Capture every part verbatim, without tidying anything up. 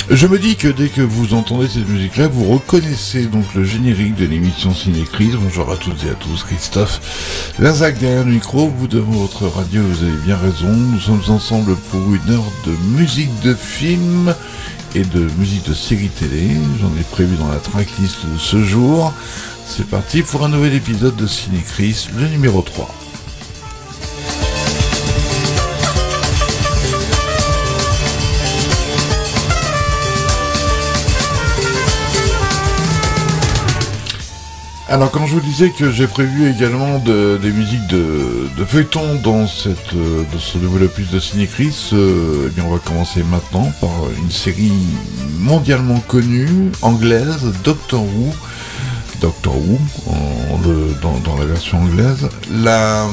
Je me dis que dès que vous entendez cette musique-là, vous reconnaissez donc le générique de l'émission Ciné-Crise. Bonjour à toutes et à tous, Christophe Larzac derrière le micro, vous devant votre radio, vous avez bien raison. Nous sommes ensemble pour une heure de musique de film et de musique de série télé. J'en ai prévu dans la tracklist de ce jour. C'est parti pour un nouvel épisode de Ciné-Crise, le numéro trois. Alors, quand je vous disais que j'ai prévu également de, des musiques de, de feuilleton dans cette, dans ce nouvel opus de Ciné-Crise, euh, eh bien, on va commencer maintenant par une série mondialement connue, anglaise, Doctor Who. Doctor Who, en, le, dans, dans la version anglaise. La,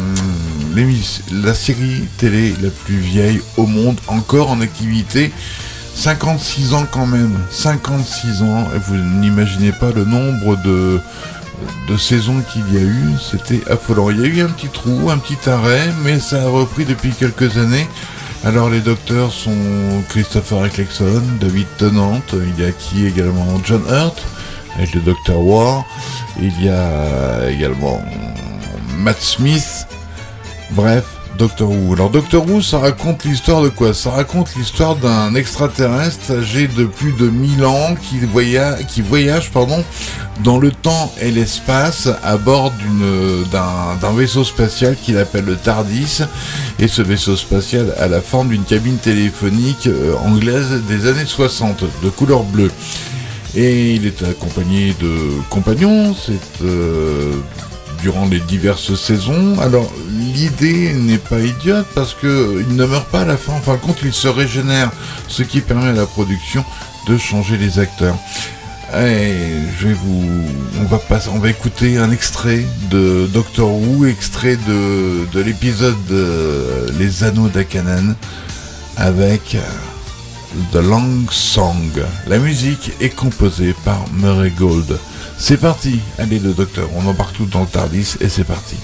la série télé la plus vieille au monde, encore en activité. cinquante-six ans quand même, cinquante-six ans, et vous n'imaginez pas le nombre de, de saisons qu'il y a eu, c'était affolant. Il y a eu un petit trou, un petit arrêt, mais ça a repris depuis quelques années. Alors les docteurs sont Christopher Eccleston, David Tennant, il y a qui également John Hurt, avec le docteur War, il y a également Matt Smith, bref, Doctor Who. Alors Doctor Who, ça raconte l'histoire de quoi ? Ça raconte l'histoire d'un extraterrestre âgé de plus de mille ans qui voyage, qui voyage pardon, dans le temps et l'espace à bord d'une, d'un, d'un vaisseau spatial qu'il appelle le TARDIS. Et ce vaisseau spatial a la forme d'une cabine téléphonique euh, anglaise des années soixante, de couleur bleue. Et il est accompagné de compagnons, c'est... Euh, durant les diverses saisons. Alors, l'idée n'est pas idiote parce que il ne meurt pas à la fin. En fin de compte, il se régénère, ce qui permet à la production de changer les acteurs. Et je vais vous, on va passer, on va écouter un extrait de Doctor Who, extrait de de l'épisode de Les Anneaux d'Akanan avec The Long Song. La musique est composée par Murray Gold. C'est parti, allez le docteur, on embarque tout dans le TARDIS et c'est parti.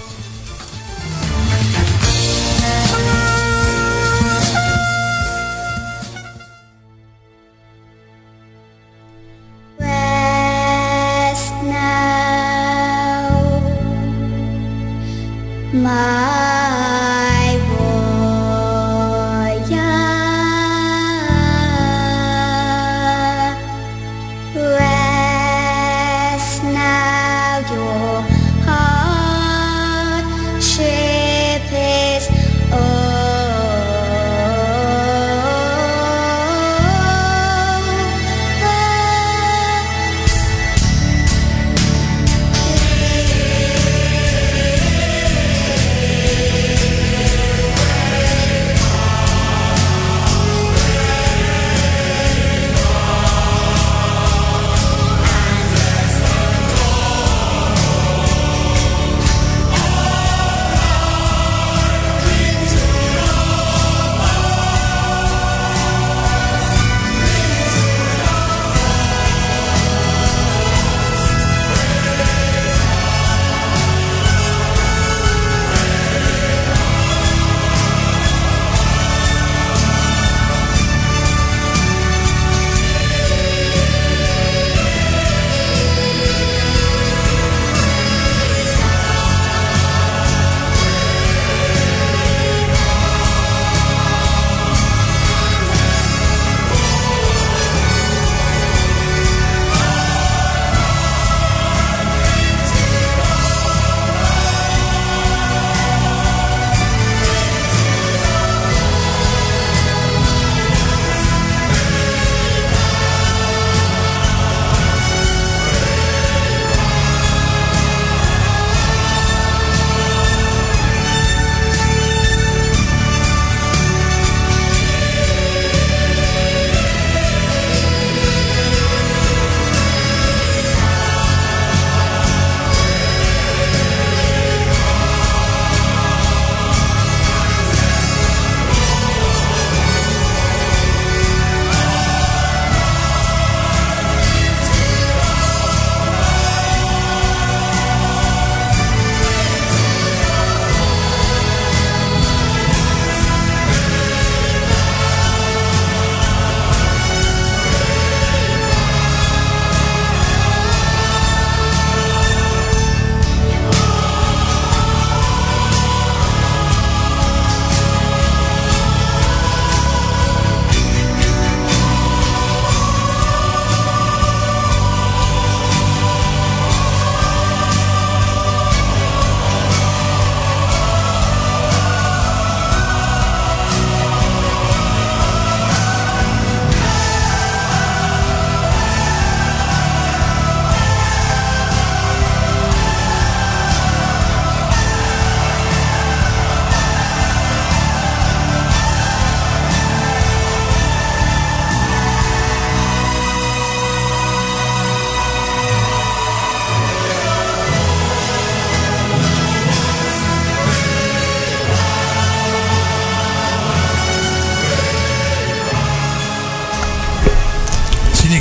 Rest now, my warrior. Rest now, your heart.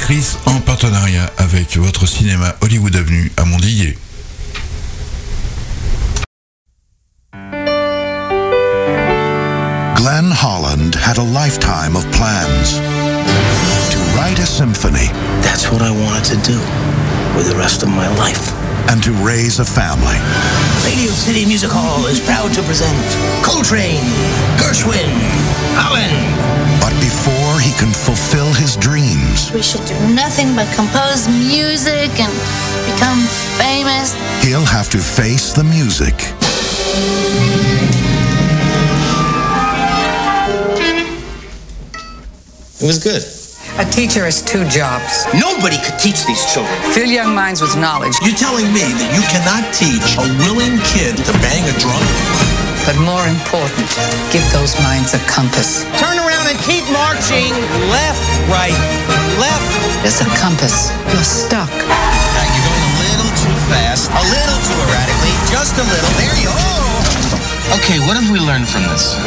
Chris en partenariat avec votre cinéma Hollywood Avenue à Mondillet. Glenn Holland had a lifetime of plans to write a symphony. That's what I wanted to do with the rest of my life. And to raise a family. Radio City Music Hall is proud to present Coltrane, Gershwin, Holland. But before he can fulfill his dreams, we should do nothing but compose music and become famous. He'll have to face the music. It was good. A teacher has two jobs. Nobody could teach these children. Fill young minds with knowledge. You're telling me that you cannot teach a willing kid to bang a drum? But more important, give those minds a compass. Turn around and keep marching. Left, right, left. There's a compass. You're stuck. Uh, you're going a little too fast, a little too erratically, just a little. There you go. Okay, what have we learned from this?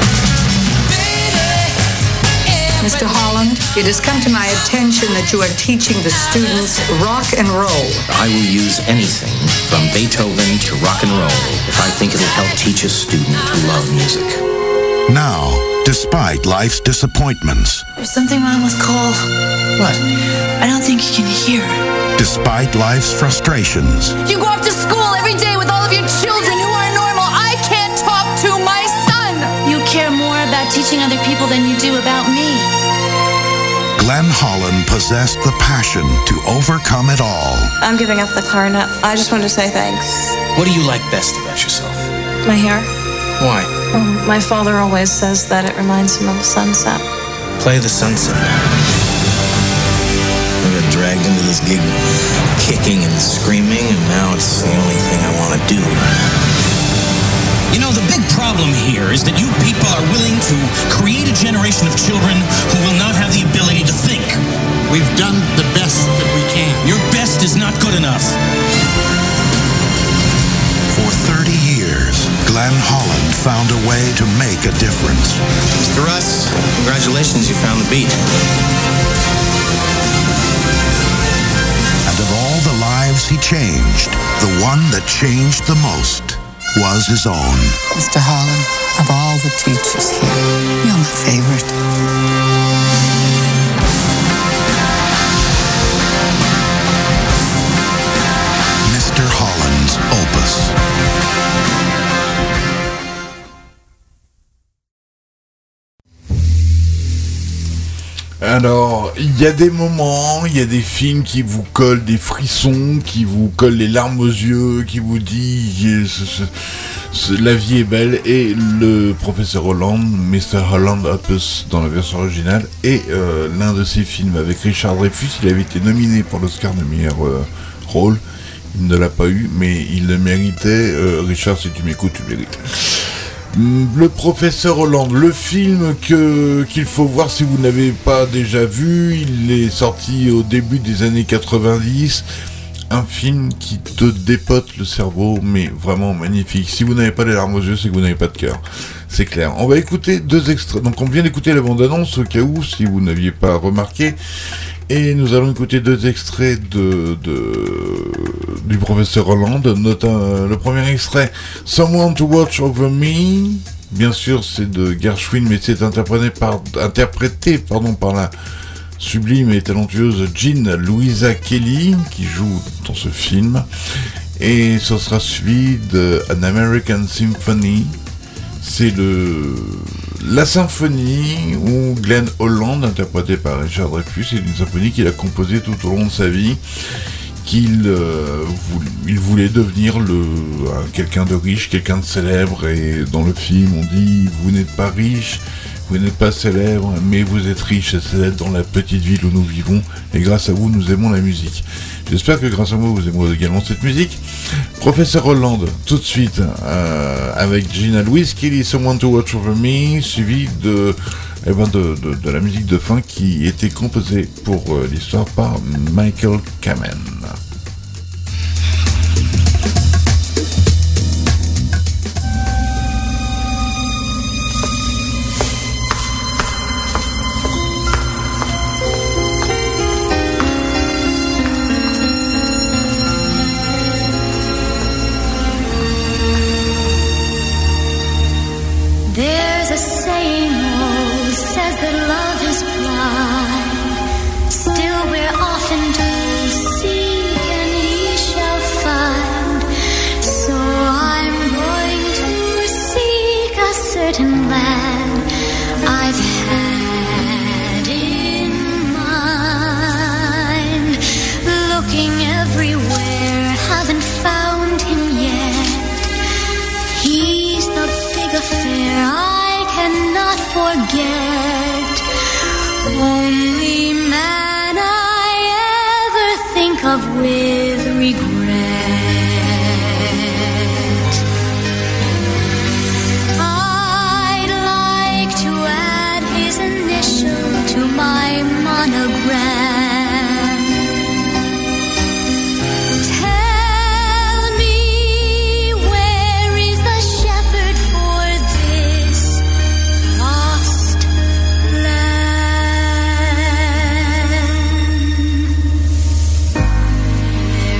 Mister Holland, it has come to my attention that you are teaching the students rock and roll. I will use anything from Beethoven to rock and roll if I think it'll help teach a student to love music. Now, despite life's disappointments, There's something wrong with Cole. What? I don't think he can hear. despite life's frustrations, You go off to school every day with all of your children who are normal. I can't talk to my son. You care more about teaching other people than you do about me. Glenn Holland possessed the passion to overcome it all. I'm giving up the clarinet. I just wanted to say thanks. What do you like best about yourself? My hair. Why? Um, my father always says that it reminds him of a sunset. Play the sunset. I got dragged into this gig kicking and screaming, and now it's the only thing I want to do. You know, the big problem here is that you people are willing to create a generation of children who will not have the ability to think. We've done the best that we can. Your best is not good enough. For thirty years, Glenn Holland found a way to make a difference. Mister Russ, congratulations, you found the beat. And of all the lives he changed, the one that changed the most was his own. Mister Holland, of all the teachers here, you're my favorite. Mister Holland's opus. Alors, il y a des moments, il y a des films qui vous collent des frissons, qui vous collent les larmes aux yeux, qui vous disent ce, ce, ce, la vie est belle, et le professeur Holland, mister Holland Opus dans la version originale, est euh, l'un de ces films avec Richard Dreyfuss. Il avait été nominé pour l'Oscar de meilleur euh, rôle, il ne l'a pas eu, mais il le méritait. euh, Richard, si tu m'écoutes, tu le mérites. Le professeur Holland, le film que qu'il faut voir si vous n'avez pas déjà vu, il est sorti au début des années quatre-vingt-dix, un film qui te dépote le cerveau, mais vraiment magnifique. Si vous n'avez pas les larmes aux yeux, c'est que vous n'avez pas de cœur, c'est clair. On va écouter deux extraits, donc on vient d'écouter la bande-annonce au cas où, si vous n'aviez pas remarqué, et nous allons écouter deux extraits de, de du professeur Holland, notamment le premier extrait, Someone to Watch Over Me, bien sûr c'est de Gershwin, mais c'est interprété par, interprété, pardon, par la sublime et talentueuse Jean Louisa Kelly, qui joue dans ce film, et ce sera suivi de An American Symphony. C'est le la symphonie où Glenn Holland, interprété par Richard Dreyfuss, c'est une symphonie qu'il a composée tout au long de sa vie, qu'il euh, voulait, il voulait devenir le euh, quelqu'un de riche, quelqu'un de célèbre, et dans le film on dit vous n'êtes pas riche, vous n'êtes pas célèbre, mais vous êtes riche et célèbre dans la petite ville où nous vivons, et grâce à vous nous aimons la musique. J'espère que grâce à moi vous aimez également cette musique. Professeur Holland, tout de suite, euh, avec Gina Louise Kelly, Someone to Watch Over Me, suivi de, eh ben de, de, de la musique de fin qui était composée pour euh, l'histoire par Michael Kamen. saying old says that love is blind. Still we're often told, seek and ye shall find. So I'm going to seek a certain land I've had in mind. Looking everywhere, haven't found him yet. He's the big affair I cannot forget. Only man I ever think of with regret. I'd like to add his initial to my monogram. Tell me, where is the shepherd for this lost lamb? There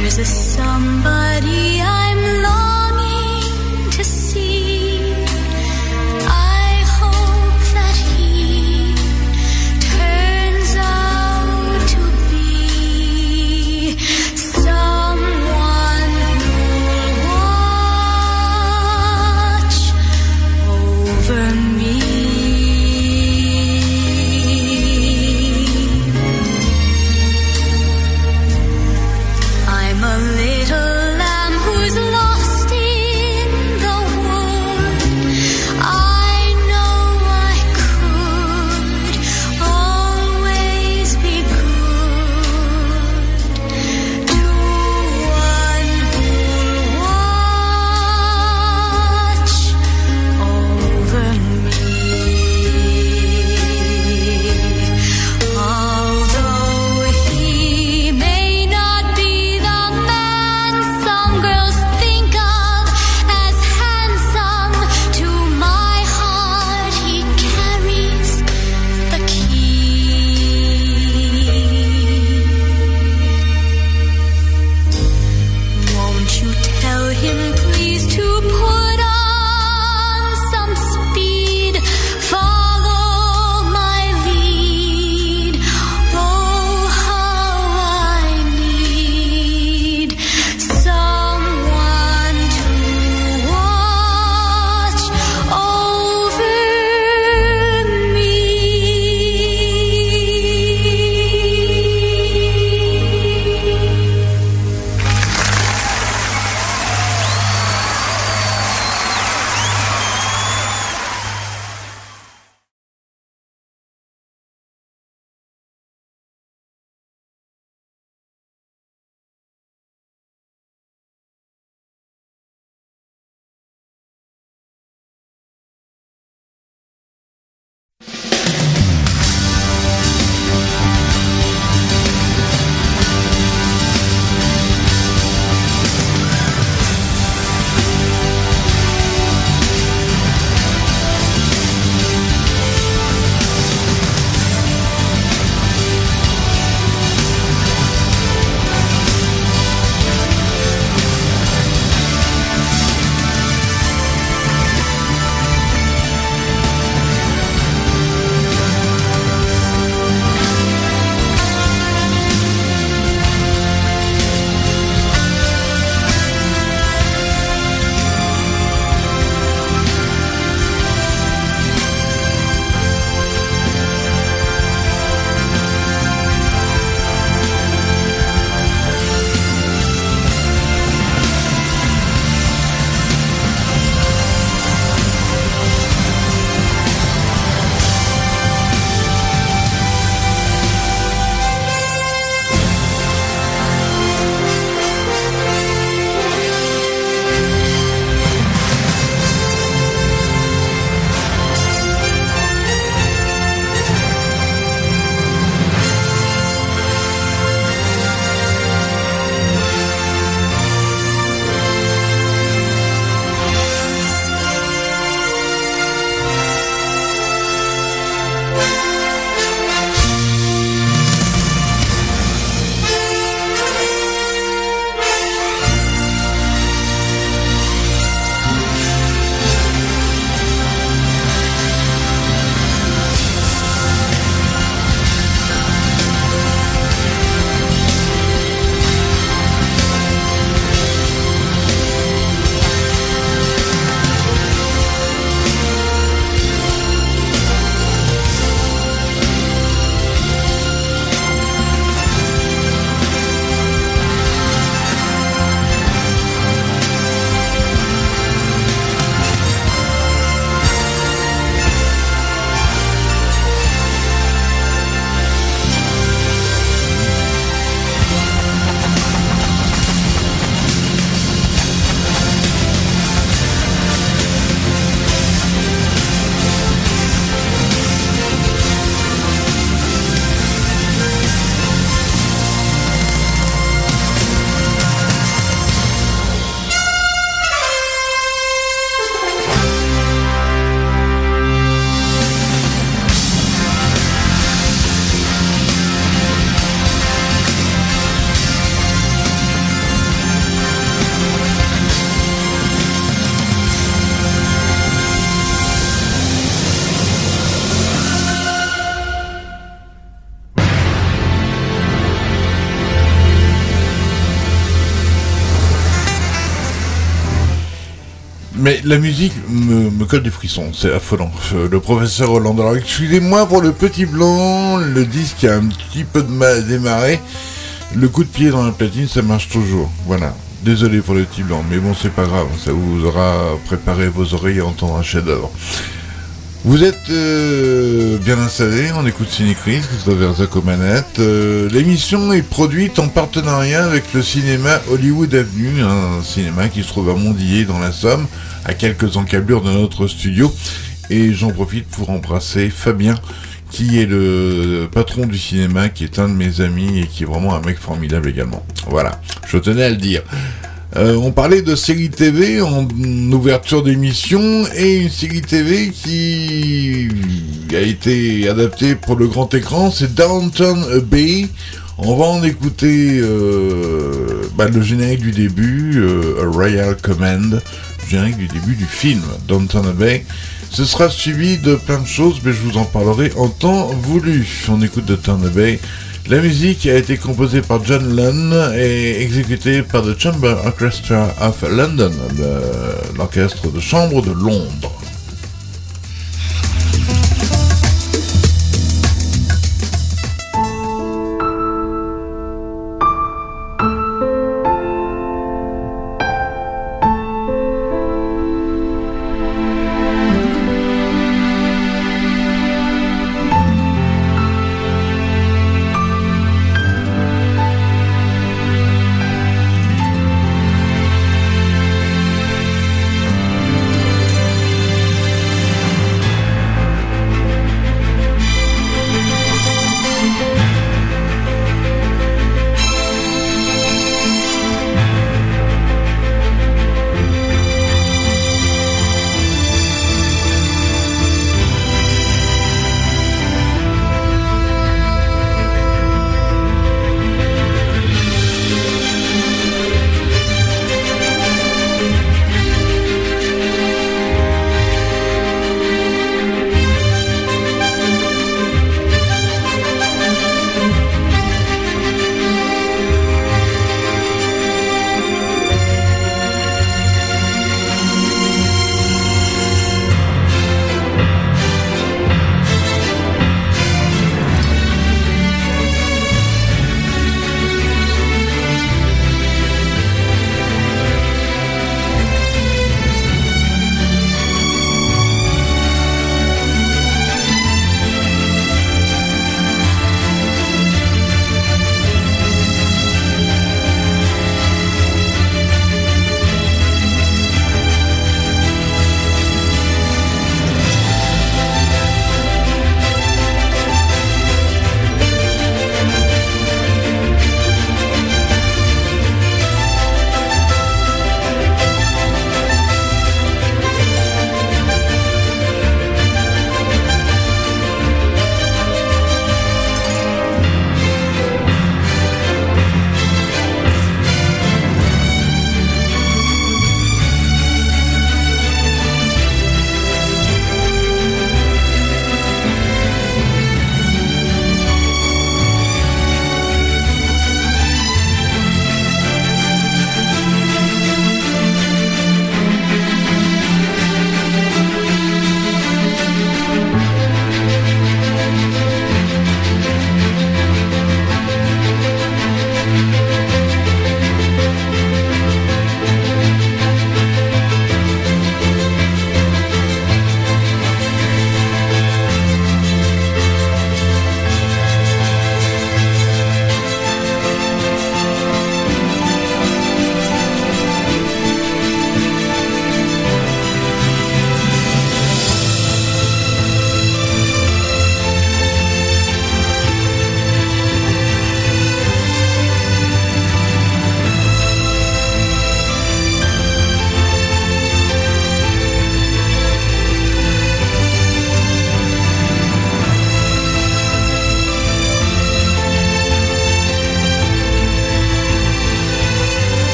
Mais la musique me, me colle des frissons, c'est affolant. Euh, Le professeur Hollande. Alors excusez-moi pour le petit blanc, le disque a un petit peu de mal à démarrer. Le coup de pied dans la platine, ça marche toujours. Voilà. Désolé pour le petit blanc, mais bon, c'est pas grave. Ça vous aura préparé vos oreilles à entendre un chef-d'œuvre. Vous êtes euh, bien installés, on écoute Cinécris, Christophe Verzac aux manettes. Euh, l'émission est produite en partenariat avec le cinéma Hollywood Avenue, un cinéma qui se trouve à Mondillé dans la Somme, à quelques encablures de notre studio. Et j'en profite pour embrasser Fabien, qui est le patron du cinéma, qui est un de mes amis et qui est vraiment un mec formidable également. Voilà, je tenais à le dire. Euh, on parlait de série T V en ouverture d'émission et une série T V qui a été adaptée pour le grand écran, c'est Downton Abbey. On va en écouter euh, bah, le générique du début, euh, A Royal Command, le générique du début du film Downton Abbey. Ce sera suivi de plein de choses, mais je vous en parlerai en temps voulu. On écoute Downton Abbey. La musique a été composée par John Lunn et exécutée par The Chamber Orchestra of London, le- l'orchestre de chambre de Londres. Downton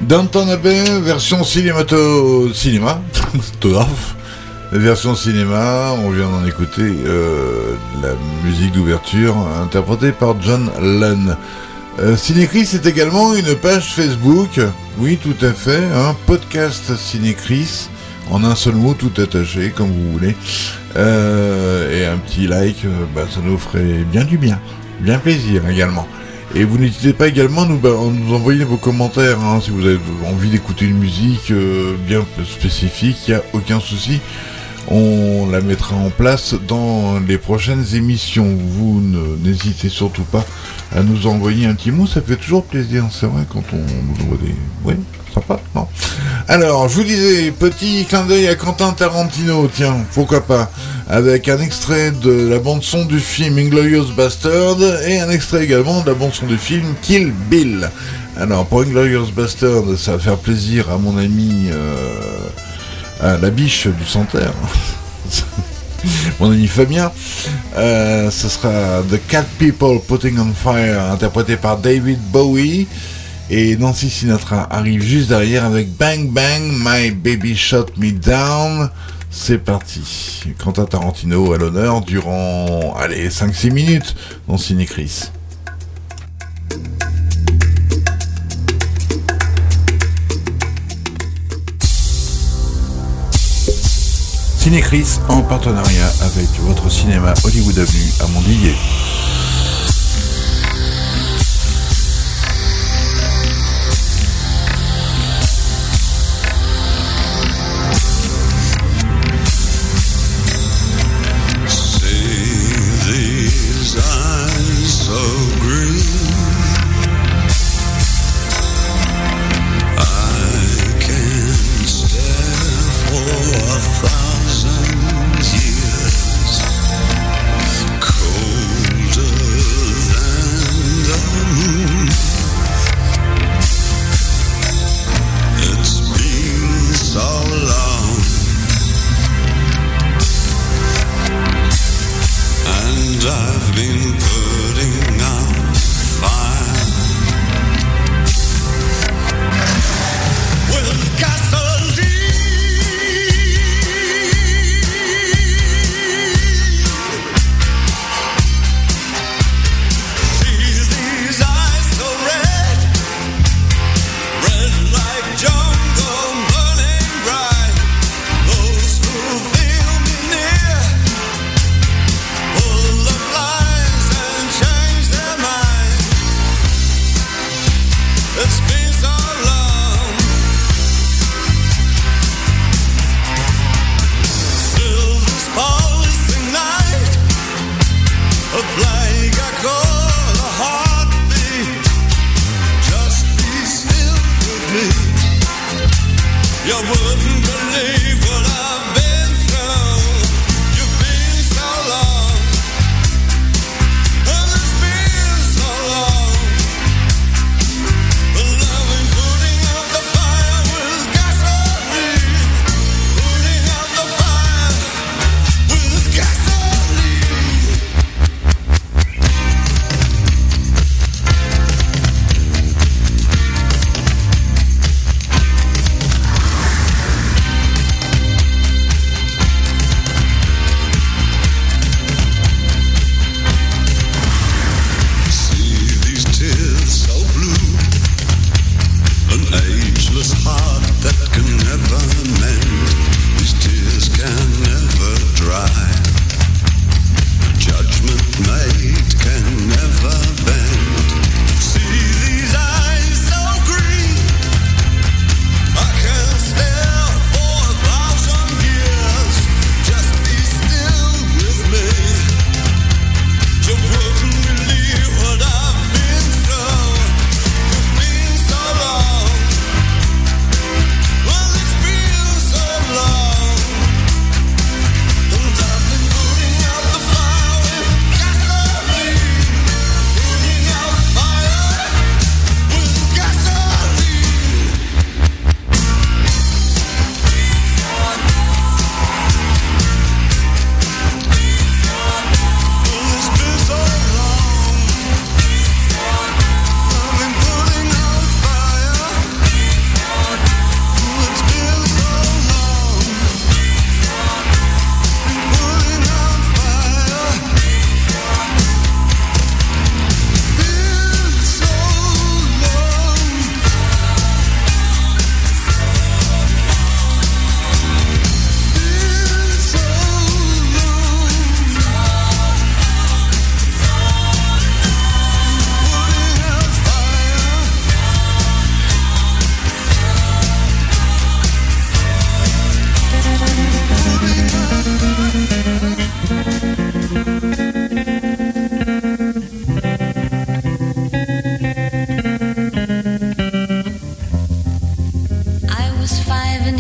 Downton Abbey, version cinémato... cinéma, tographe, version cinéma, on vient d'en écouter euh, la musique d'ouverture interprétée par John Lennon. Euh, Cinécris, c'est également une page Facebook, oui tout à fait, un hein, podcast Cinécris, en un seul mot, tout attaché, comme vous voulez, euh, et un petit like, euh, bah, ça nous ferait bien du bien, bien plaisir également. Et vous n'hésitez pas également à nous, bah, à nous envoyer vos commentaires, hein, si vous avez envie d'écouter une musique euh, bien spécifique, il n'y a aucun souci, on la mettra en place dans les prochaines émissions. Vous ne, n'hésitez surtout pas à nous envoyer un petit mot, ça fait toujours plaisir, c'est vrai, quand on nous envoie des... Oui, sympa, non ? Alors, je vous disais, petit clin d'œil à Quentin Tarantino, tiens, pourquoi pas, avec un extrait de la bande-son du film Inglourious Bastard et un extrait également de la bande-son du film Kill Bill. Alors, pour Inglourious Bastard, ça va faire plaisir à mon ami, euh, à la biche du Santerre, mon ami Fabien, euh, ce sera The Cat People Putting on Fire, interprété par David Bowie. Et Nancy Sinatra arrive juste derrière avec Bang Bang, My Baby Shot Me Down. C'est parti. Quentin Tarantino à l'honneur durant, allez, cinq six minutes dans Cinécris. Cinécris en partenariat avec votre cinéma Hollywood Avenue à Montdidier.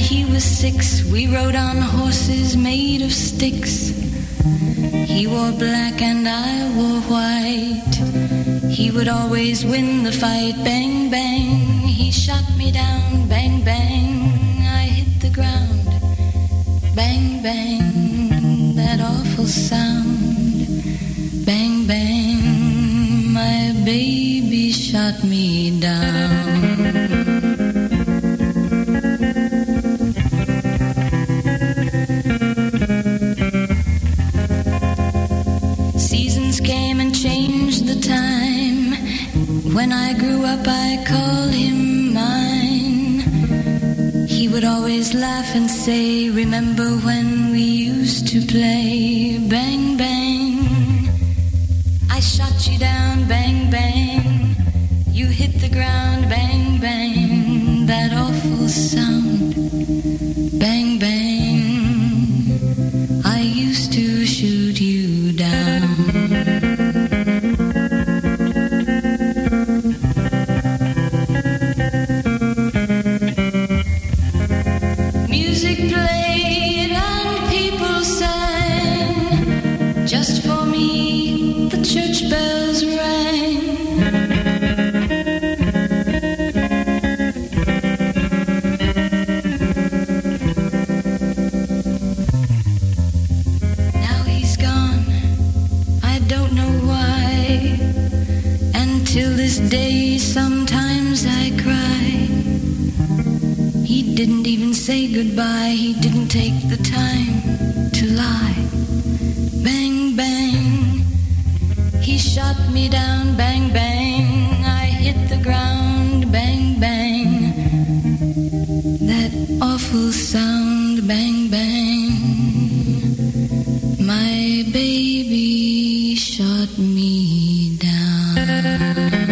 he was six, we rode on horses made of sticks. He wore black and I wore white. He would always win the fight. Bang, bang, he shot me down. Bang, bang, I hit the ground. Bang, bang, that awful sound. Bang, bang, my baby shot me down. When I grew up, I called him mine. He would always laugh and say, remember when we used to play? Bang, bang, I shot you down. Bang, bang, you hit the ground. Bang, bang, that awful sound. Bang, bang, I used to shoot you down. Say goodbye, he didn't take the time to lie. Bang, bang, he shot me down. Bang, bang, I hit the ground. Bang, bang, that awful sound. Bang, bang, my baby shot me down.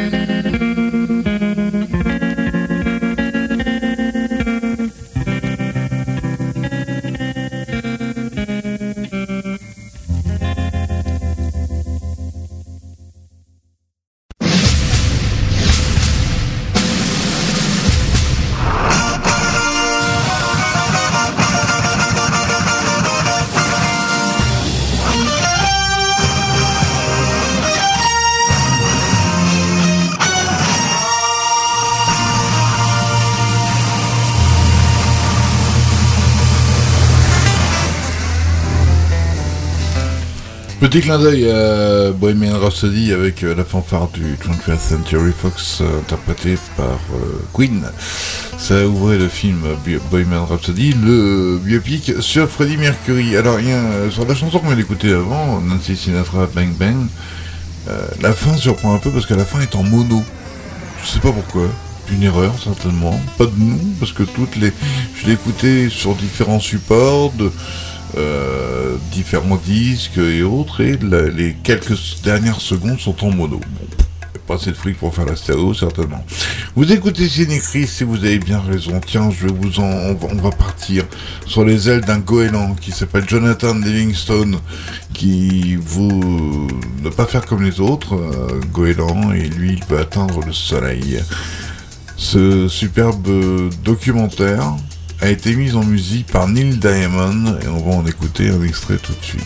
Petit clin d'œil à Bohemian Rhapsody avec euh, la fanfare du twentieth Century Fox euh, interprétée par euh, Queen. Ça ouvrait le film Bohemian Rhapsody, le biopic sur Freddie Mercury. Alors, il y a, sur la chanson qu'on vient d'écouter avant, Nancy Sinatra, Bang Bang, euh, la fin surprend un peu parce que la fin est en mono. Je sais pas pourquoi. Une erreur certainement. Pas de nous, parce que toutes les, je l'ai écouté sur différents supports, de, euh, différents disques et autres, et la, les quelques dernières secondes sont en mono. Bon, pas assez de fric pour faire la stéréo certainement. Vous écoutez Ciné-Chris et vous avez bien raison. Tiens, je vais vous en, on va, on va partir sur les ailes d'un goéland qui s'appelle Jonathan Livingstone, qui vous ne pas faire comme les autres, euh, goéland, et lui il peut atteindre le soleil. Ce superbe documentaire a été mis en musique par Neil Diamond et on va en écouter un extrait tout de suite.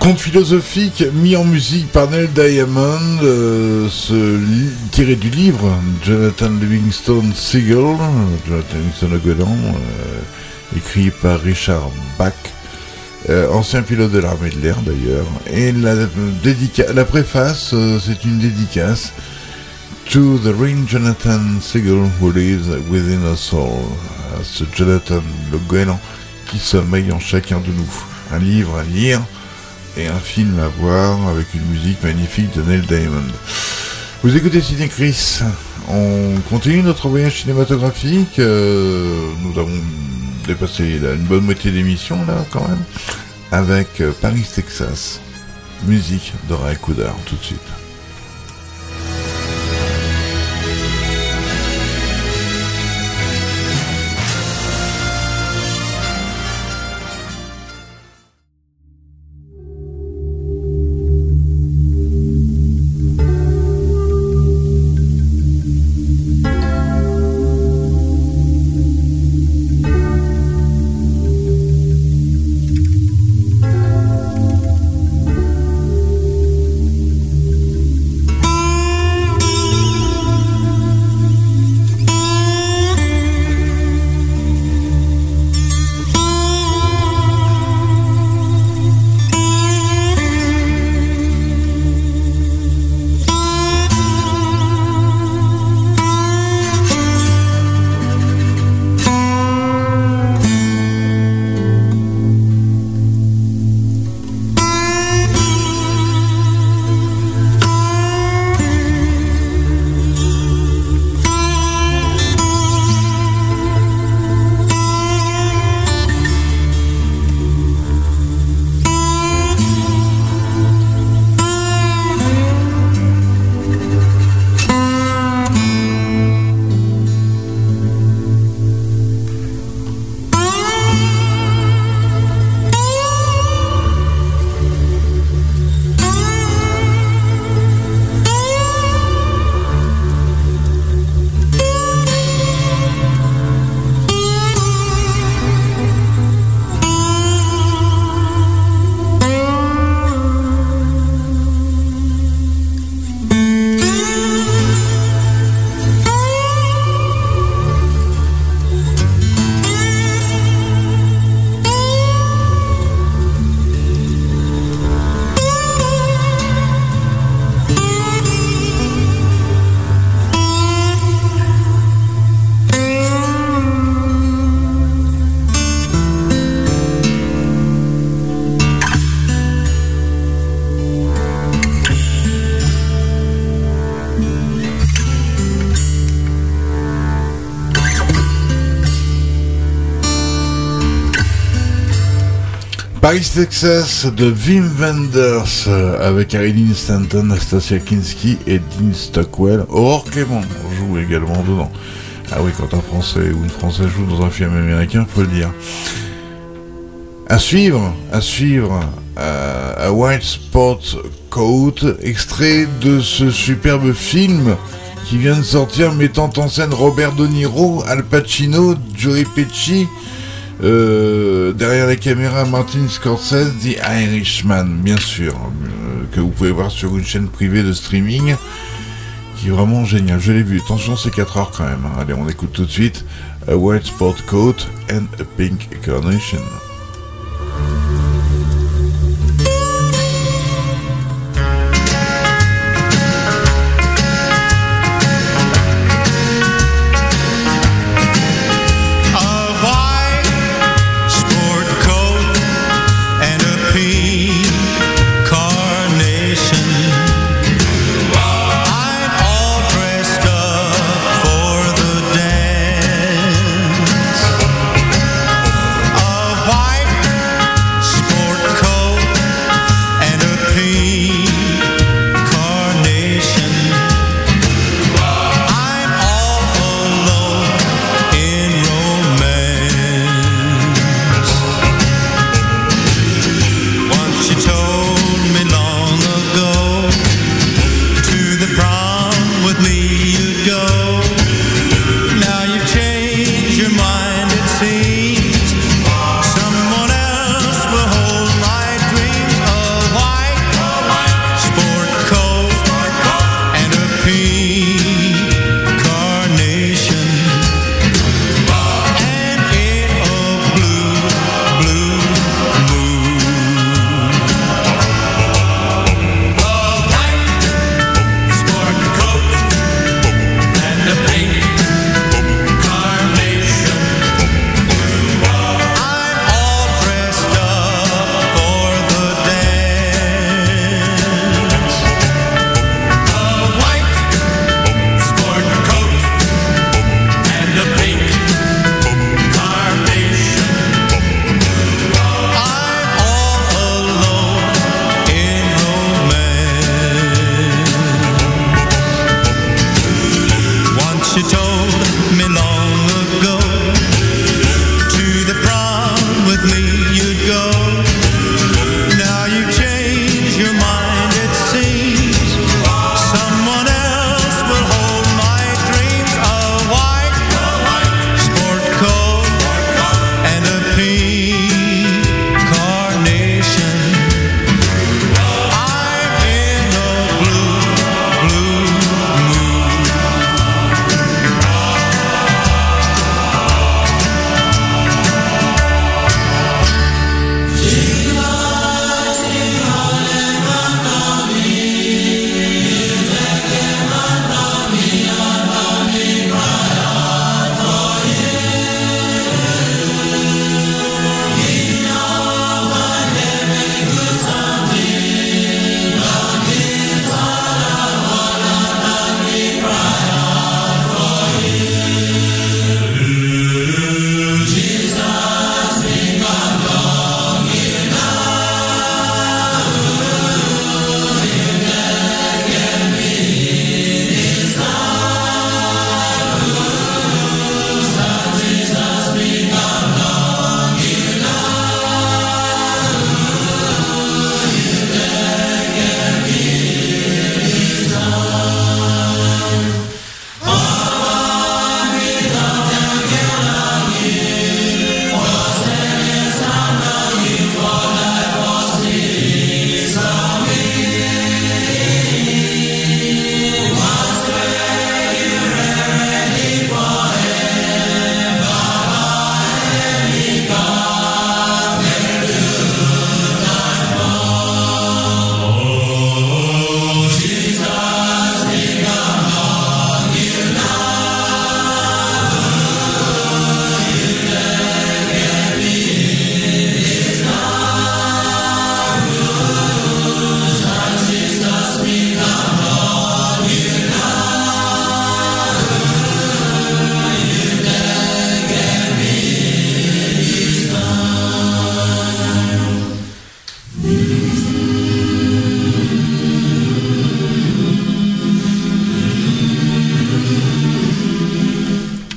Conte philosophique mis en musique par Neil Diamond, euh, ce li- tiré du livre Jonathan Livingston Seagull, Jonathan Livingston le Goéland, euh, écrit par Richard Bach, euh, ancien pilote de l'armée de l'air d'ailleurs. Et la, dédica- la préface, euh, c'est une dédicace to the real Jonathan Seagull who lives within us all. À ce Jonathan le Goéland qui sommeille en chacun de nous. Un livre à lire et un film à voir avec une musique magnifique de Neil Diamond. Vous écoutez Ciné Chris. On continue notre voyage cinématographique. Euh, nous avons dépassé là, une bonne moitié d'émission là quand même. Avec euh, Paris, Texas. Musique de Ray Cooder tout de suite. Paris, Texas de Wim Wenders avec Eileen Stanton, Nastasia Kinski et Dean Stockwell. Aurore Clément joue également dedans. Ah oui, quand un Français ou une Française joue dans un film américain, faut le dire. À suivre, à suivre, euh, A White Sport Coat, extrait de ce superbe film qui vient de sortir, mettant en scène Robert De Niro, Al Pacino, Joey Pesci. Euh, derrière les caméras, Martin Scorsese, The Irishman, bien sûr, euh, que vous pouvez voir sur une chaîne privée de streaming, qui est vraiment génial. Je l'ai vu. Attention, c'est quatre heures quand même. Allez, on écoute tout de suite A White Sport Coat and a Pink Carnation. Why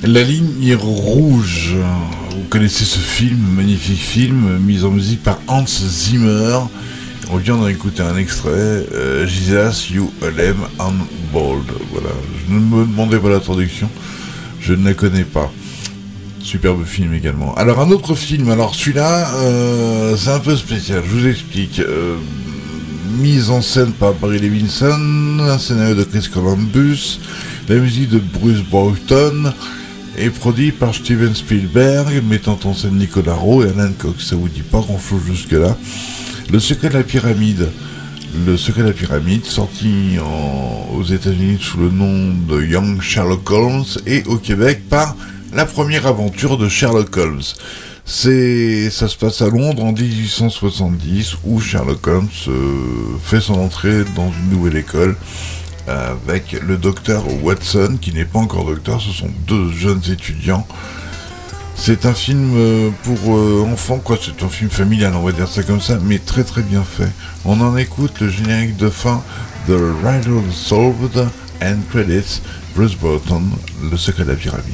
La ligne rouge. Vous connaissez ce film, magnifique film, mis en musique par Hans Zimmer. On vient d'en écouter un extrait, euh, Jesus, You Lame and Bold. Voilà, je ne me demandais pas la traduction, je ne la connais pas. Superbe film également. Alors un autre film, alors celui-là, euh, c'est un peu spécial, je vous explique. Euh, mise en scène par Barry Levinson, un scénario de Chris Columbus, la musique de Bruce Broughton, et produit par Steven Spielberg, mettant en scène Nicolas Rowe et Alan Cox. Ça vous dit pas grand-chose jusque-là. Le secret de la pyramide. Le secret de la pyramide, sorti en, aux États-Unis sous le nom de Young Sherlock Holmes et au Québec par La première aventure de Sherlock Holmes. C'est, ça se passe à Londres en dix-huit cent soixante-dix où Sherlock Holmes euh, fait son entrée dans une nouvelle école avec le docteur Watson, qui n'est pas encore docteur, ce sont deux jeunes étudiants. C'est un film pour euh, enfants, quoi, c'est un film familial, on va dire ça comme ça, mais très très bien fait. On en écoute le générique de fin, The Riddle Solved, and Credits, Bruce Broughton, Le secret de la pyramide.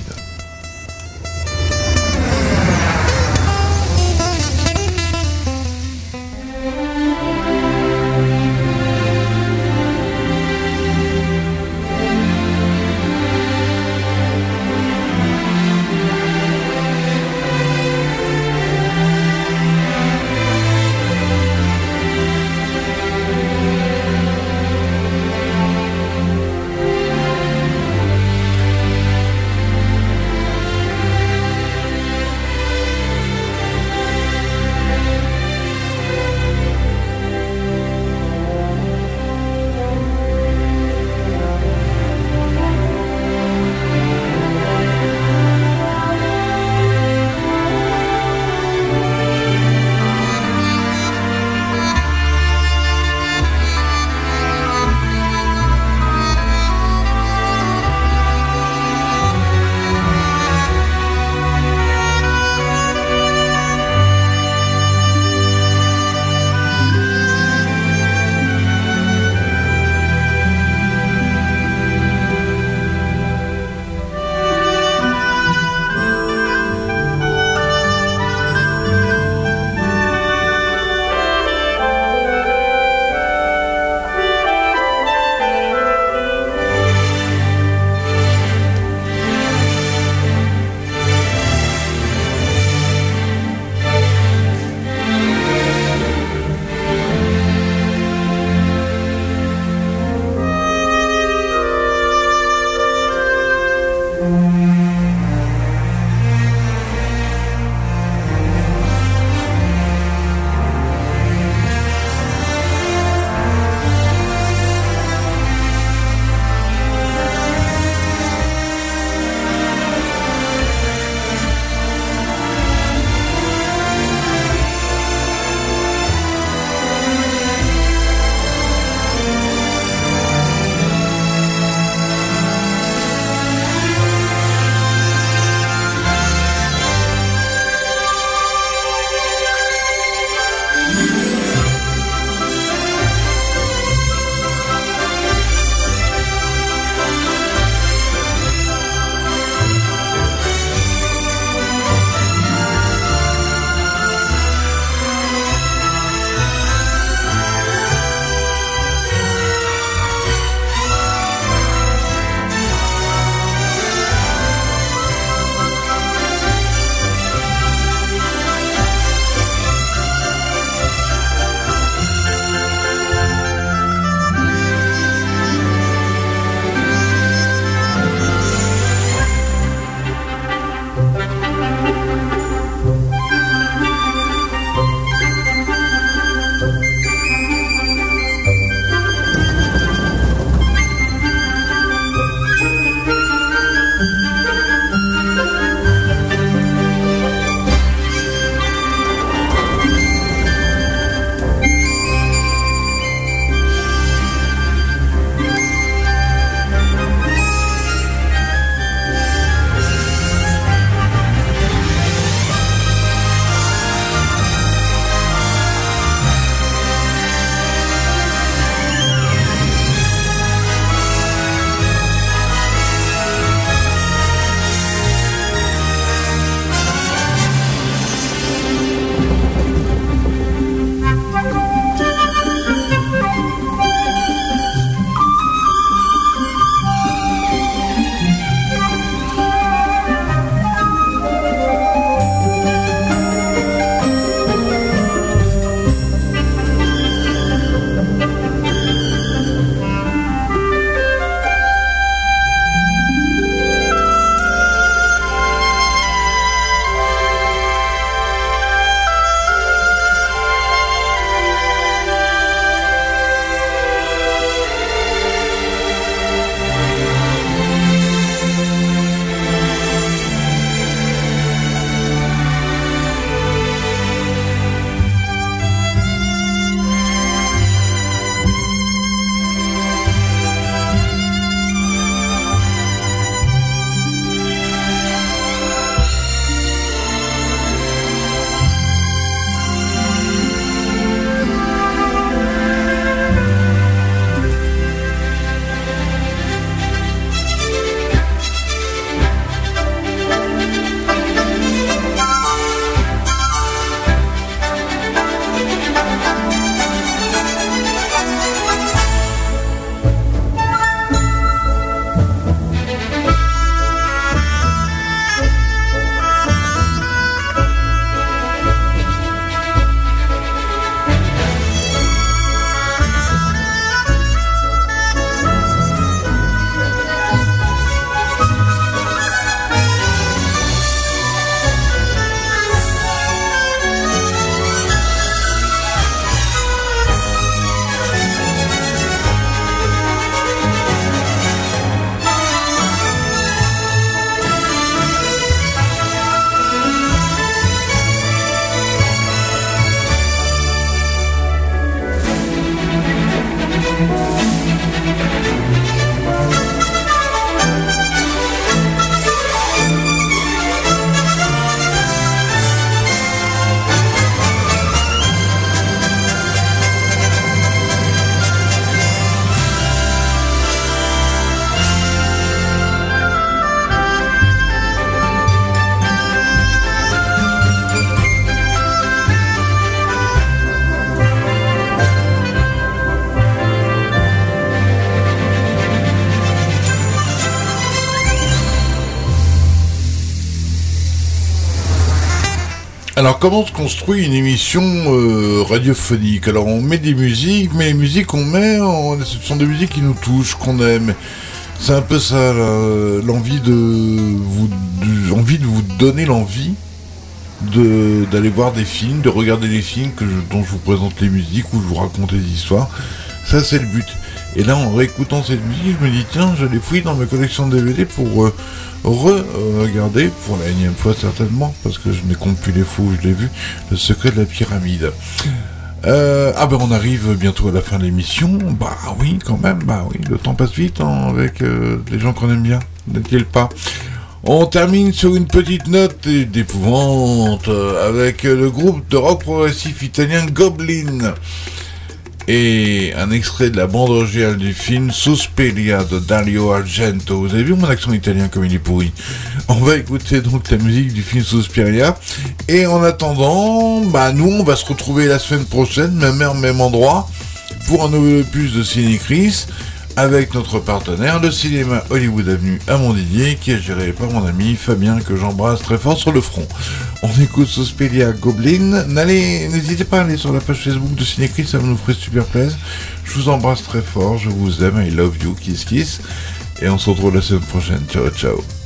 Alors comment se construit une émission euh, radiophonique? Alors on met des musiques, mais les musiques qu'on met, on, ce sont des musiques qui nous touchent, qu'on aime. C'est un peu ça, là, l'envie de vous, de, envie de vous donner l'envie de d'aller voir des films, de regarder des films que je, dont je vous présente les musiques ou je vous raconte des histoires. Ça c'est le but. Et là en réécoutant cette musique, je me dis tiens, je les fouille dans mes collections de D V D pour euh, re-regarder, pour la énième fois certainement, parce que je ne compte plus les fois où je l'ai vu, Le secret de la pyramide. Euh, ah ben on arrive bientôt à la fin de l'émission. Bah oui quand même, bah oui, le temps passe vite hein, avec euh, les gens qu'on aime bien, n'est-il pas? On termine sur une petite note d'épouvante euh, avec le groupe de rock progressif italien Goblin et un extrait de la bande originale du film Suspiria de Dario Argento. Vous avez vu mon accent italien comme il est pourri? On va écouter donc la musique du film Suspiria et en attendant, bah nous on va se retrouver la semaine prochaine, même heure, même endroit, pour un nouvel opus de Ciné Chris avec notre partenaire, le cinéma Hollywood Avenue à Montdidier, qui est géré par mon ami Fabien, que j'embrasse très fort sur le front. On écoute Suspiria Goblin. N'allez, n'hésitez pas à aller sur la page Facebook de Ciné Chris, ça me nous ferait super plaisir. Je vous embrasse très fort, je vous aime, I love you, kiss kiss. Et on se retrouve la semaine prochaine. Ciao, ciao.